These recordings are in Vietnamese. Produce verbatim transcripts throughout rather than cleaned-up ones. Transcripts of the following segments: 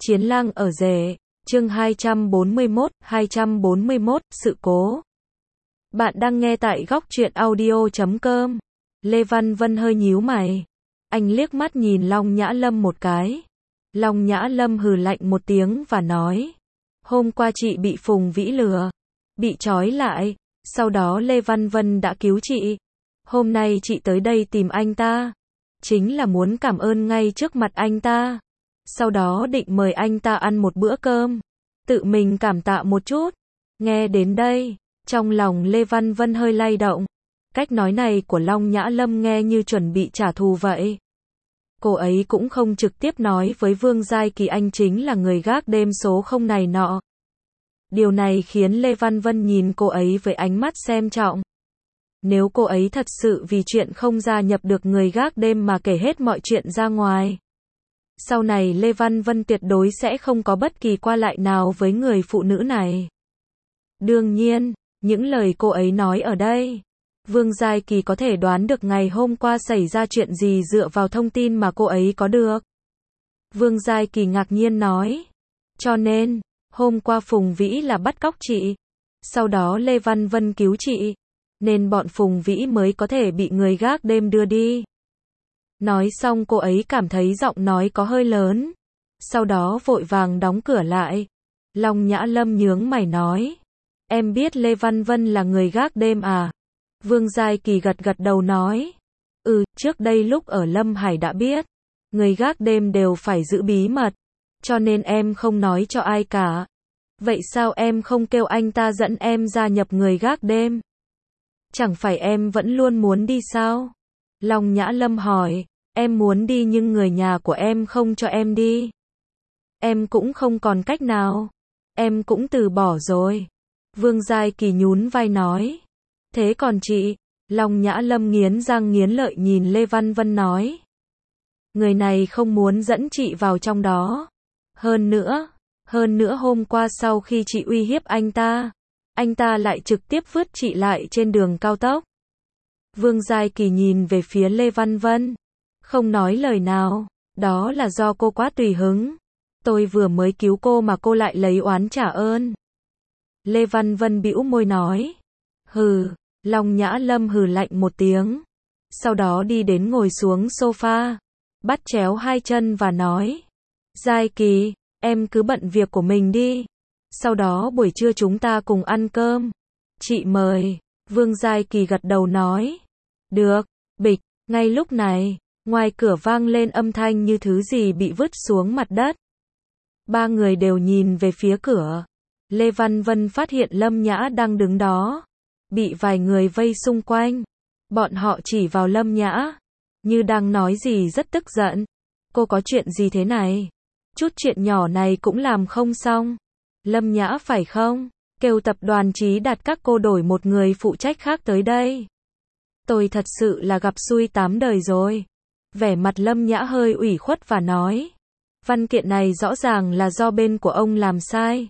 Chiến lang ở rể, chương hai trăm bốn mươi mốt, hai trăm bốn mươi mốt, sự cố. Bạn đang nghe tại góc truyện audio chấm com. Lê Văn Vân hơi nhíu mày. Anh liếc mắt nhìn Long Nhã Lâm một cái. Long Nhã Lâm hừ lạnh một tiếng và nói. Hôm qua chị bị Phùng Vĩ lừa. Bị trói lại. Sau đó Lê Văn Vân đã cứu chị. Hôm nay chị tới đây tìm anh ta. Chính là muốn cảm ơn ngay trước mặt anh ta. Sau đó định mời anh ta ăn một bữa cơm. Tự mình cảm tạ một chút. Nghe đến đây, trong lòng Lê Văn Vân hơi lay động. Cách nói này của Long Nhã Lâm nghe như chuẩn bị trả thù vậy. Cô ấy cũng không trực tiếp nói với Vương Giai Kỳ anh chính là người gác đêm số không này nọ. Điều này khiến Lê Văn Vân nhìn cô ấy với ánh mắt xem trọng. Nếu cô ấy thật sự vì chuyện không gia nhập được người gác đêm mà kể hết mọi chuyện ra ngoài, sau này Lê Văn Vân tuyệt đối sẽ không có bất kỳ qua lại nào với người phụ nữ này. Đương nhiên, những lời cô ấy nói ở đây, Vương Giai Kỳ có thể đoán được ngày hôm qua xảy ra chuyện gì dựa vào thông tin mà cô ấy có được. Vương Giai Kỳ ngạc nhiên nói. Cho nên, hôm qua Phùng Vĩ là bắt cóc chị. Sau đó Lê Văn Vân cứu chị. Nên bọn Phùng Vĩ mới có thể bị người gác đêm đưa đi. Nói xong cô ấy cảm thấy giọng nói có hơi lớn. Sau đó vội vàng đóng cửa lại. Long Nhã Lâm nhướng mày nói. Em biết Lê Văn Vân là người gác đêm à? Vương Giai Kỳ gật gật đầu nói. Ừ, trước đây lúc ở Lâm Hải đã biết. Người gác đêm đều phải giữ bí mật. Cho nên em không nói cho ai cả. Vậy sao em không kêu anh ta dẫn em gia nhập người gác đêm? Chẳng phải em vẫn luôn muốn đi sao? Long Nhã Lâm hỏi. Em muốn đi nhưng người nhà của em không cho em đi. Em cũng không còn cách nào. Em cũng từ bỏ rồi. Vương Giai Kỳ nhún vai nói. Thế còn chị? Long Nhã Lâm nghiến răng nghiến lợi nhìn Lê Văn Vân nói. Người này không muốn dẫn chị vào trong đó. Hơn nữa, hơn nữa hôm qua sau khi chị uy hiếp anh ta, anh ta lại trực tiếp vứt chị lại trên đường cao tốc. Vương Giai Kỳ nhìn về phía Lê Văn Vân. Không nói lời nào, đó là do cô quá tùy hứng. Tôi vừa mới cứu cô mà cô lại lấy oán trả ơn. Lê Văn Vân bĩu môi nói. Hừ, Long Nhã Lâm hừ lạnh một tiếng. Sau đó đi đến ngồi xuống sofa, bắt chéo hai chân và nói. Giai Kỳ, em cứ bận việc của mình đi. Sau đó buổi trưa chúng ta cùng ăn cơm. Chị mời. Vương Giai Kỳ gật đầu nói. Được, bịch, ngay lúc này. Ngoài cửa vang lên âm thanh như thứ gì bị vứt xuống mặt đất. Ba người đều nhìn về phía cửa. Lê Văn Vân phát hiện Lâm Nhã đang đứng đó. Bị vài người vây xung quanh. Bọn họ chỉ vào Lâm Nhã. Như đang nói gì rất tức giận. Cô có chuyện gì thế này? Chút chuyện nhỏ này cũng làm không xong. Lâm Nhã phải không? Kêu tập đoàn Trí Đạt các cô đổi một người phụ trách khác tới đây. Tôi thật sự là gặp xui tám đời rồi. Vẻ mặt Lâm Nhã hơi ủy khuất và nói. Văn kiện này rõ ràng là do bên của ông làm sai.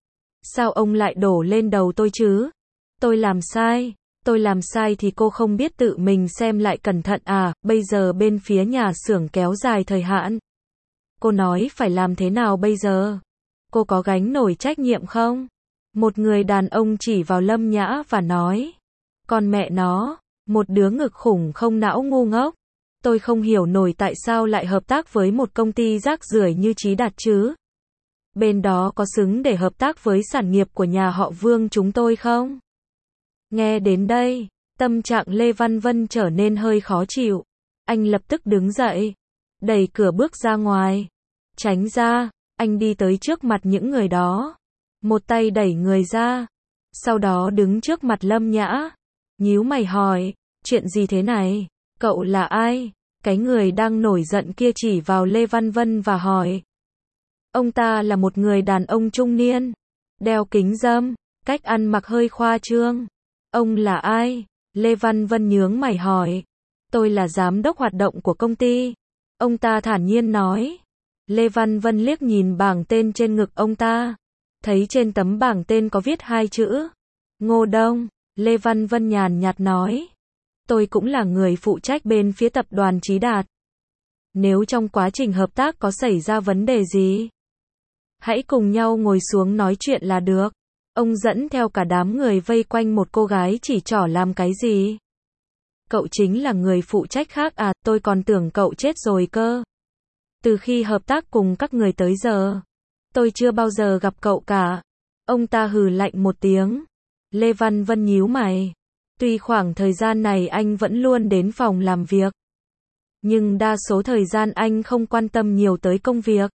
Sao ông lại đổ lên đầu tôi chứ? Tôi làm sai. Tôi làm sai thì cô không biết tự mình xem lại cẩn thận à? Bây giờ bên phía nhà xưởng kéo dài thời hạn. Cô nói phải làm thế nào bây giờ? Cô có gánh nổi trách nhiệm không? Một người đàn ông chỉ vào Lâm Nhã và nói. Con mẹ nó, một đứa ngực khủng không não ngu ngốc. Tôi không hiểu nổi tại sao lại hợp tác với một công ty rác rưởi như Trí Đạt chứ. Bên đó có xứng để hợp tác với sản nghiệp của nhà họ Vương chúng tôi không? Nghe đến đây, tâm trạng Lê Văn Vân trở nên hơi khó chịu. Anh lập tức đứng dậy, đẩy cửa bước ra ngoài. Tránh ra, anh đi tới trước mặt những người đó. Một tay đẩy người ra. Sau đó đứng trước mặt Lâm Nhã. Nhíu mày hỏi, chuyện gì thế này? Cậu là ai? Cái người đang nổi giận kia chỉ vào Lê Văn Vân và hỏi. Ông ta là một người đàn ông trung niên, đeo kính râm, cách ăn mặc hơi khoa trương. Ông là ai? Lê Văn Vân nhướng mày hỏi. Tôi là giám đốc hoạt động của công ty. Ông ta thản nhiên nói. Lê Văn Vân liếc nhìn bảng tên trên ngực ông ta. Thấy trên tấm bảng tên có viết hai chữ. Ngô Đông. Lê Văn Vân nhàn nhạt nói. Tôi cũng là người phụ trách bên phía tập đoàn Trí Đạt. Nếu trong quá trình hợp tác có xảy ra vấn đề gì, Hãy cùng nhau ngồi xuống nói chuyện là được. Ông dẫn theo cả đám người vây quanh một cô gái chỉ trỏ làm cái gì? Cậu chính là người phụ trách khác à, tôi còn tưởng cậu chết rồi cơ. Từ khi hợp tác cùng các người tới giờ, tôi chưa bao giờ gặp cậu cả. Ông ta hừ lạnh một tiếng. Lê Văn Vân nhíu mày. Tuy khoảng thời gian này anh vẫn luôn đến phòng làm việc, nhưng đa số thời gian anh không quan tâm nhiều tới công việc.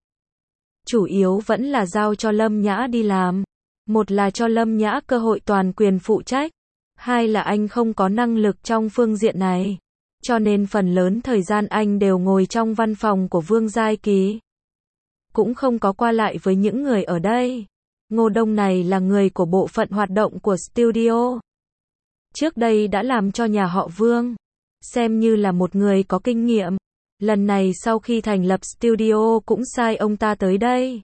Chủ yếu vẫn là giao cho Lâm Nhã đi làm. Một là cho Lâm Nhã cơ hội toàn quyền phụ trách. Hai là anh không có năng lực trong phương diện này. Cho nên phần lớn thời gian anh đều ngồi trong văn phòng của Vương Giai Kỳ. Cũng không có qua lại với những người ở đây. Ngô Đông này là người của bộ phận hoạt động của studio. Trước đây đã làm cho nhà họ Vương. Xem như là một người có kinh nghiệm. Lần này sau khi thành lập studio cũng sai ông ta tới đây.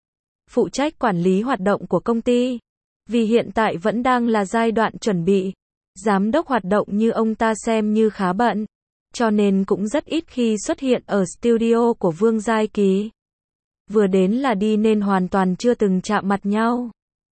Phụ trách quản lý hoạt động của công ty. Vì hiện tại vẫn đang là giai đoạn chuẩn bị. Giám đốc hoạt động như ông ta xem như khá bận. Cho nên cũng rất ít khi xuất hiện ở studio của Vương Giai Kỳ. Vừa đến là đi nên hoàn toàn chưa từng chạm mặt nhau.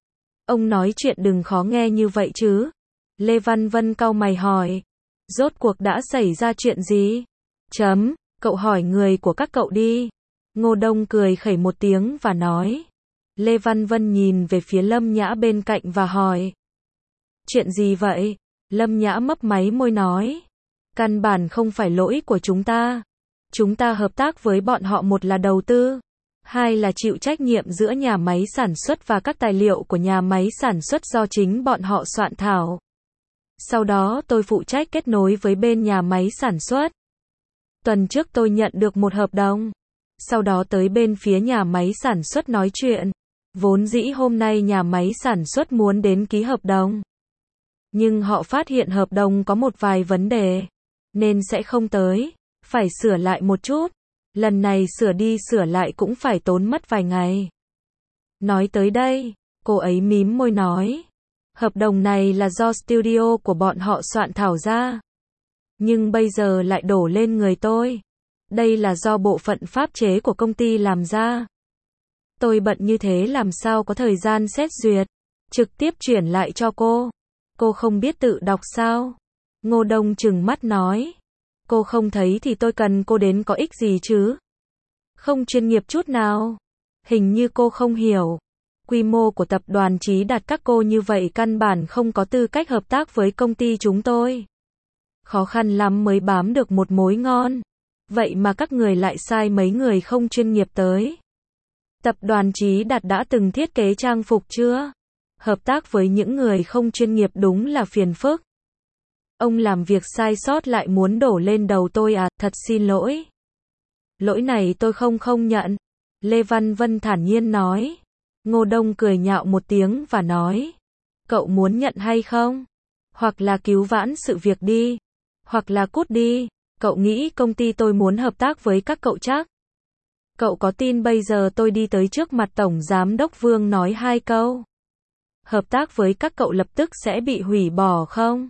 Ông nói chuyện đừng khó nghe như vậy chứ. Lê Văn Vân cau mày hỏi. Rốt cuộc đã xảy ra chuyện gì? Chấm, cậu hỏi người của các cậu đi. Ngô Đông cười khẩy một tiếng và nói. Lê Văn Vân nhìn về phía Lâm Nhã bên cạnh và hỏi. Chuyện gì vậy? Lâm Nhã mấp máy môi nói. Căn bản không phải lỗi của chúng ta. Chúng ta hợp tác với bọn họ, một là đầu tư, hai là chịu trách nhiệm giữa nhà máy sản xuất và các tài liệu của nhà máy sản xuất do chính bọn họ soạn thảo. Sau đó tôi phụ trách kết nối với bên nhà máy sản xuất. Tuần trước tôi nhận được một hợp đồng. Sau đó tới bên phía nhà máy sản xuất nói chuyện. Vốn dĩ hôm nay nhà máy sản xuất muốn đến ký hợp đồng. Nhưng họ phát hiện hợp đồng có một vài vấn đề. Nên sẽ không tới. Phải sửa lại một chút. Lần này sửa đi sửa lại cũng phải tốn mất vài ngày. Nói tới đây, cô ấy mím môi nói. Hợp đồng này là do studio của bọn họ soạn thảo ra. Nhưng bây giờ lại đổ lên người tôi. Đây là do bộ phận pháp chế của công ty làm ra. Tôi bận như thế làm sao có thời gian xét duyệt. Trực tiếp chuyển lại cho cô. Cô không biết tự đọc sao? Ngô Đông trừng mắt nói. Cô không thấy thì tôi cần cô đến có ích gì chứ? Không chuyên nghiệp chút nào. Hình như cô không hiểu. Quy mô của tập đoàn Chí Đạt các cô như vậy căn bản không có tư cách hợp tác với công ty chúng tôi. Khó khăn lắm mới bám được một mối ngon. Vậy mà các người lại sai mấy người không chuyên nghiệp tới. Tập đoàn Chí Đạt đã từng thiết kế trang phục chưa? Hợp tác với những người không chuyên nghiệp đúng là phiền phức. Ông làm việc sai sót lại muốn đổ lên đầu tôi à, thật xin lỗi. Lỗi này tôi không không nhận. Lê Văn Vân thản nhiên nói. Ngô Đông cười nhạo một tiếng và nói. Cậu muốn nhận hay không? Hoặc là cứu vãn sự việc đi. Hoặc là cút đi. Cậu nghĩ công ty tôi muốn hợp tác với các cậu chắc? Cậu có tin bây giờ tôi đi tới trước mặt Tổng Giám đốc Vương nói hai câu? Hợp tác với các cậu lập tức sẽ bị hủy bỏ không?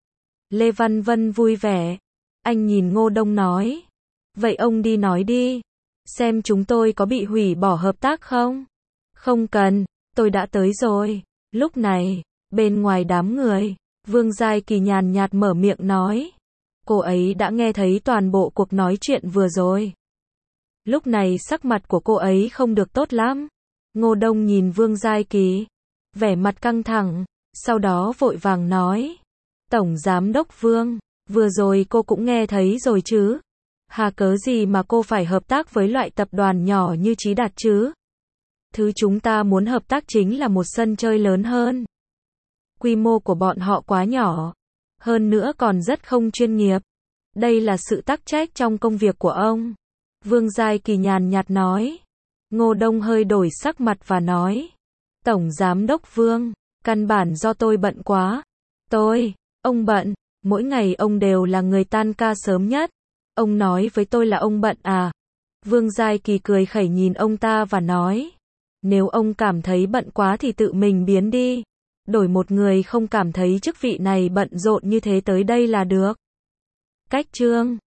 Lê Văn Vân vui vẻ. Anh nhìn Ngô Đông nói. Vậy ông đi nói đi. Xem chúng tôi có bị hủy bỏ hợp tác không? Không cần, tôi đã tới rồi. Lúc này, bên ngoài đám người, Vương Giai Kỳ nhàn nhạt mở miệng nói. Cô ấy đã nghe thấy toàn bộ cuộc nói chuyện vừa rồi. Lúc này sắc mặt của cô ấy không được tốt lắm. Ngô Đông nhìn Vương Giai Kỳ, vẻ mặt căng thẳng, sau đó vội vàng nói. Tổng Giám đốc Vương, vừa rồi cô cũng nghe thấy rồi chứ. Hà cớ gì mà cô phải hợp tác với loại tập đoàn nhỏ như Chí Đạt chứ? Thứ chúng ta muốn hợp tác chính là một sân chơi lớn hơn. Quy mô của bọn họ quá nhỏ. Hơn nữa còn rất không chuyên nghiệp. Đây là sự tắc trách trong công việc của ông. Vương Giai Kỳ nhàn nhạt nói. Ngô Đông hơi đổi sắc mặt và nói. Tổng Giám đốc Vương, căn bản do tôi bận quá. Tôi, ông bận, mỗi ngày ông đều là người tan ca sớm nhất. Ông nói với tôi là ông bận à? Vương Giai Kỳ cười khẩy nhìn ông ta và nói. Nếu ông cảm thấy bận quá thì tự mình biến đi. Đổi một người không cảm thấy chức vị này bận rộn như thế tới đây là được. Cách chương